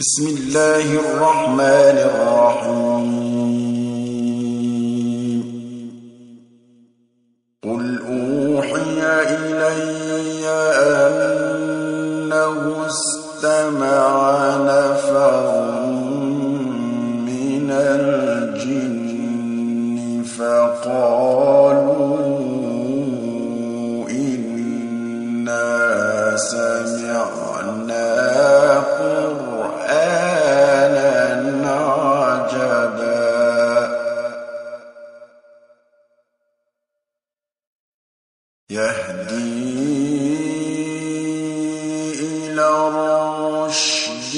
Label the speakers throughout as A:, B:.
A: بسم الله الرحمن الرحيم قل أوحي إلي أنه استمع نفر من الجن فقالوا إنا سمعنا قرآنا عجبا يهدي إلى الرشد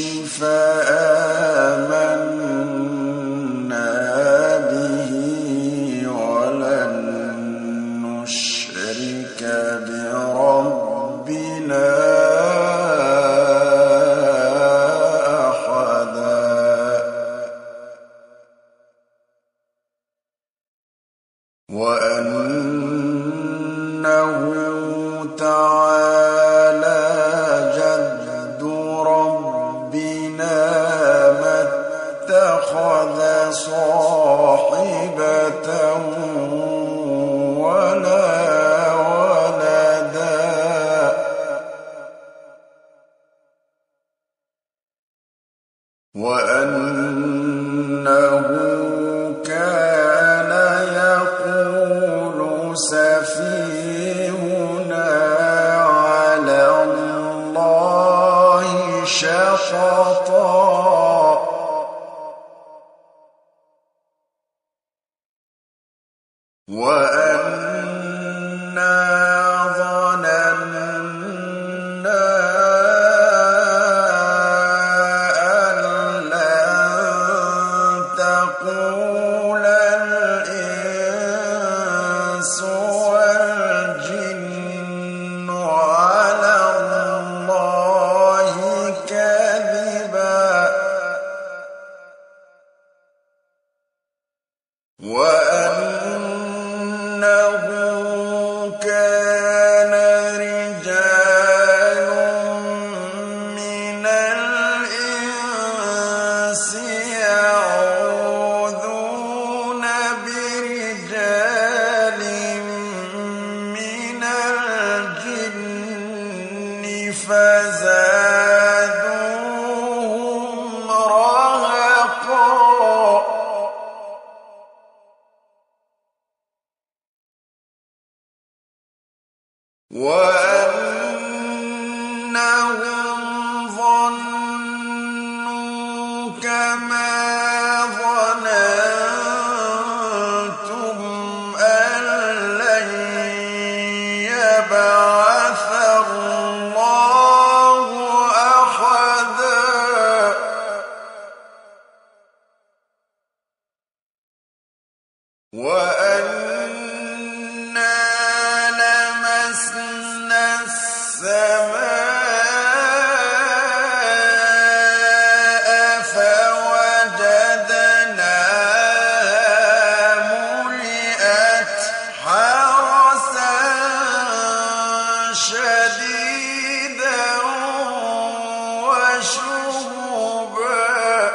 A: فآمنا به ولن نشرك بربنا وأنه تعالى جد ربنا ما اتخذ صاحبة ولا ولدا وأنه كان يقول سفيهنا على الله شططا وأنا ظننا أن لن تقول الإنس والجن على الله كذبا وأنه كان رجال من الإنس يعوذون برجال من الجن فزادوهم رهقا وأنهم ظنوا كما ظننتم أن لن يبعث الله أحدا وأنا لمسنا السماء فوجدناها ملئت حرسا شديدا وشهبا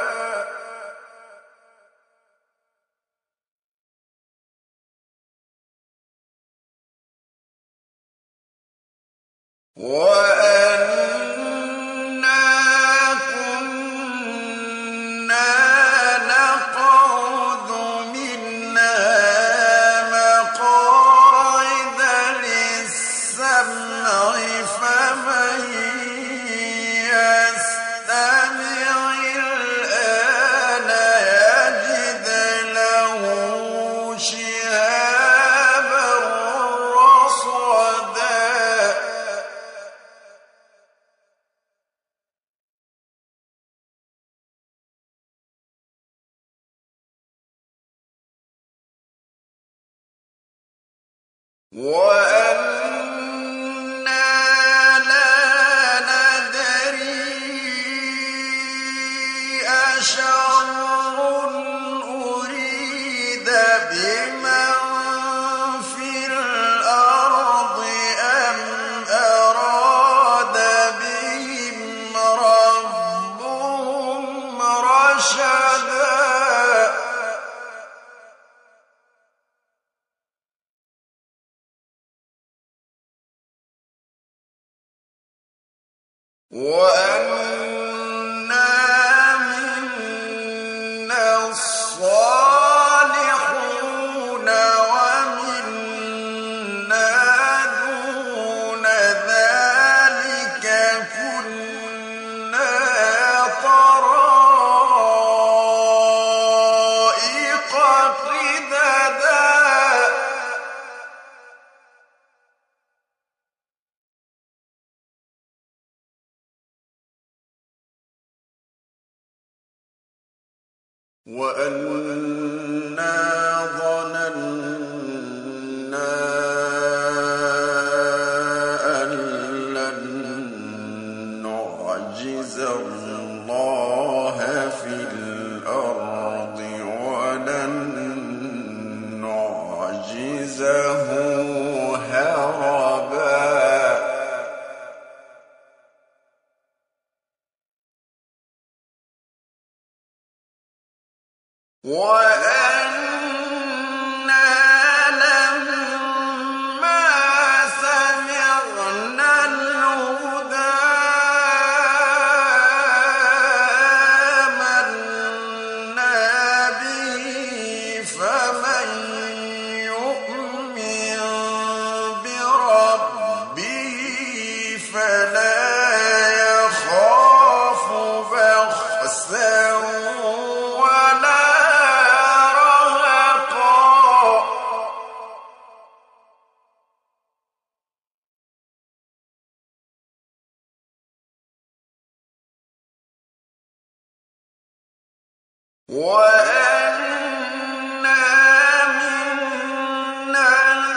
A: وأنا كنا نقعد منها مقاعد للسمع فمن يستمع الآن يجد له شهابا رصدا وأنا لا ندري أشر أريد بمن في الأرض أم أراد بهم ربهم وَأَنَّا مِنَّا الصَّالِحُونَ وَمِنَّا دُونَ ذَلِكَ كُنَّا طَرَائِقَ قِدَدًا وَأَنَّا ظَنَنَّا أَن لَّن نُّعْجِزَ اللَّهَ فِي الْأَرْضِ وَلَن نُّعْجِزَهُ هَرَبًا وَأَنَّا لَمَّا سَمِعْنَا الْهُدَىٰ آمَنَّا بِهِ فَمَن يُؤْمِن بِرَبِّهِ فَلَا يَخَافُ بَخْسًا وَلَا رَهَقًا وَأَنَّا مِنَّا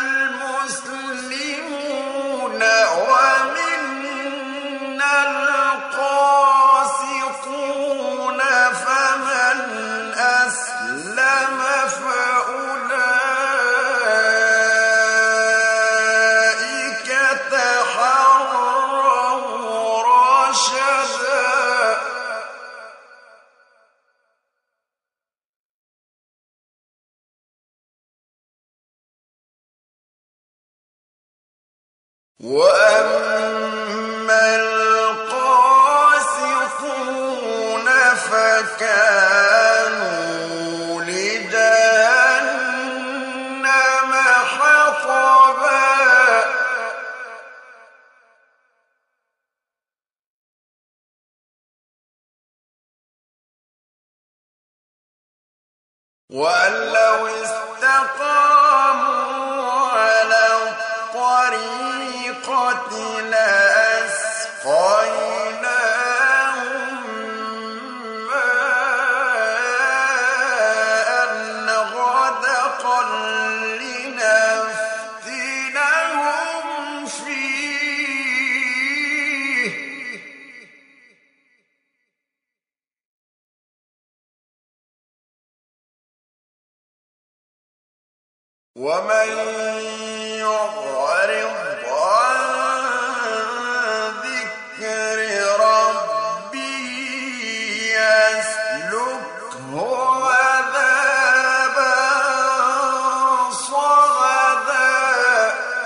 A: الْمُسْلِمُونَ وَمِنَّا الْقَاسِطُونَ فَمَنْ أَسْلَمَ فَأُولَٰئِكَ تَحَرَّوْا رَشَدًا وَأَمَّا الْقَاسِطُونَ فَكَانُوا لِجَهَنَّمَ حَطَبًا وَأَن لَّوْ اسْتَقَامُوا عَلَى الطَّرِيقَةِ لَأَسْقَيْنَاهُم مَّاءً غَدَقًا لِّنَفْتِنَهُمْ فِيهِ وَمَن يُعْرِضْ عَن ذِكْرِ رَبِّهِ يَسْلُكْهُ عَذَابًا صَعَدًا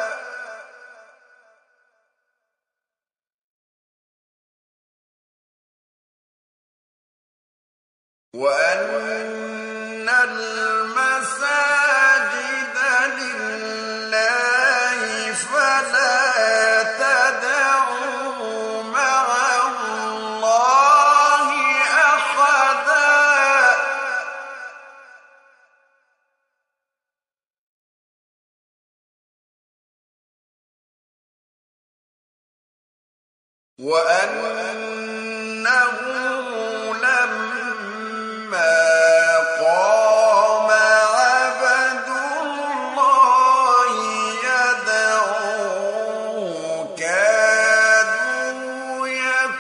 A: وَأَنَّ الْمَسَاجِدَ لِلَّهِ فَلَا تَدْعُوا مَعَ اللَّهِ أَحَدًا وَأَنَّهُ لَمَّا قَامَ عَبْدُ اللَّهِ يَدْعُوهُ كَادُوا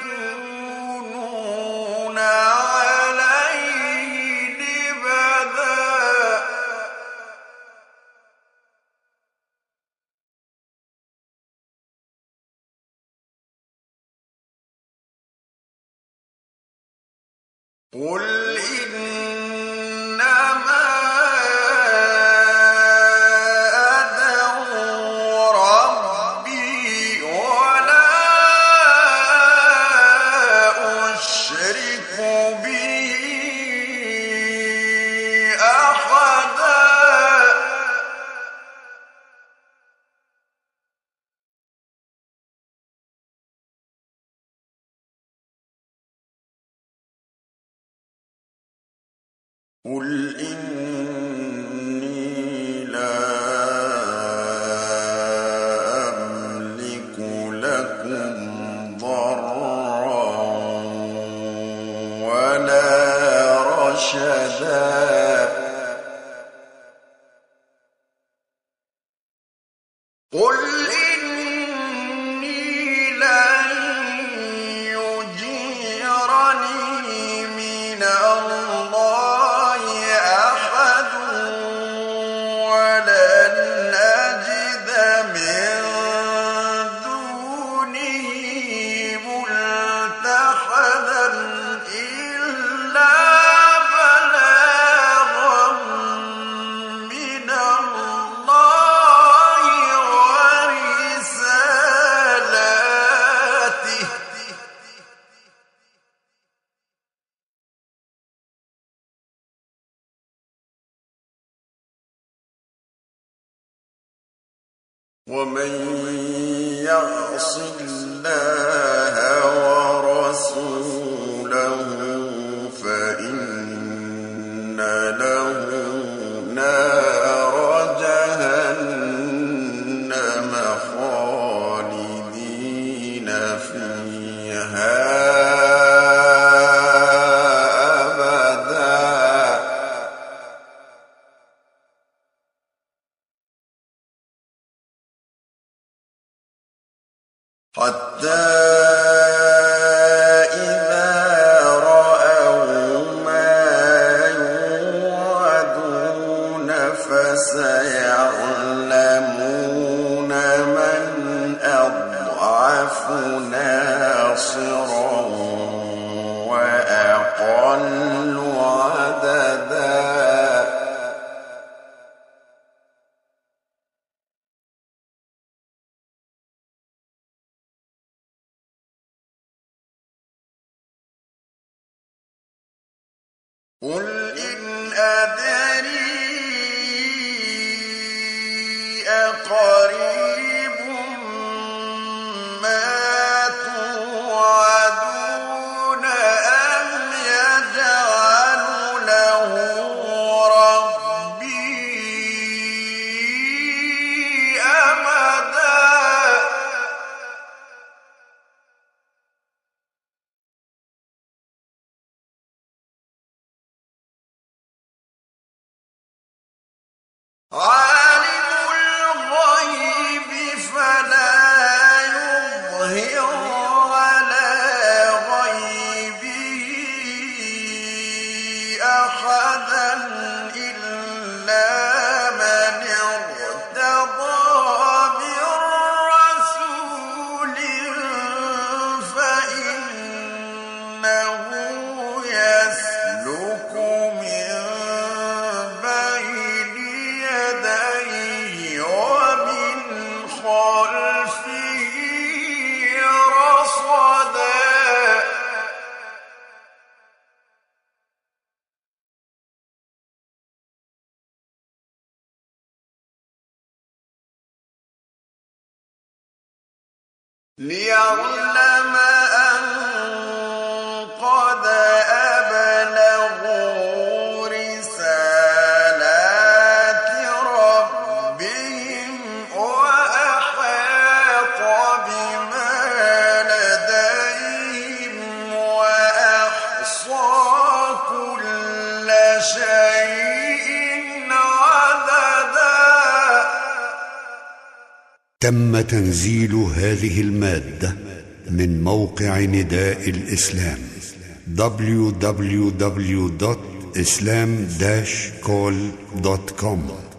A: يَكُونُونَ عَلَيْهِ لِبَدًا قُلْ إِنَّمَا أَدْعُو رَبِّي وَلَا تشرك به أحدا قل إني لا أملك لكم ضرا ولا رشدا قل إني لن يجيرني من الله أحد ولن أجد من دونه ملتحدا إلا بلاغا من الله ورسالاته ومن يعص الله ورسوله فإن له نار جهنم خالدين فيها حتى إذا رأوا ما يوعدون فسيعلمون من أضعف ناصرا وأقل عددا قل إن أدري أقريب ما توعدون أم يجعل له ربي أمدا عالم الغيب فلا يظهر على غيبه أحدا إلا من ارتضى من رسول فإنه يسلك من بين يديه ومن خلفه رصدا ليعلم أن قد أبلغوا رسالات ربهم وأحاط بما لديهم وأحصى كل شيء عددا.
B: تم تنزيل هذه المادة من موقع نداء الإسلام www.islam-call.com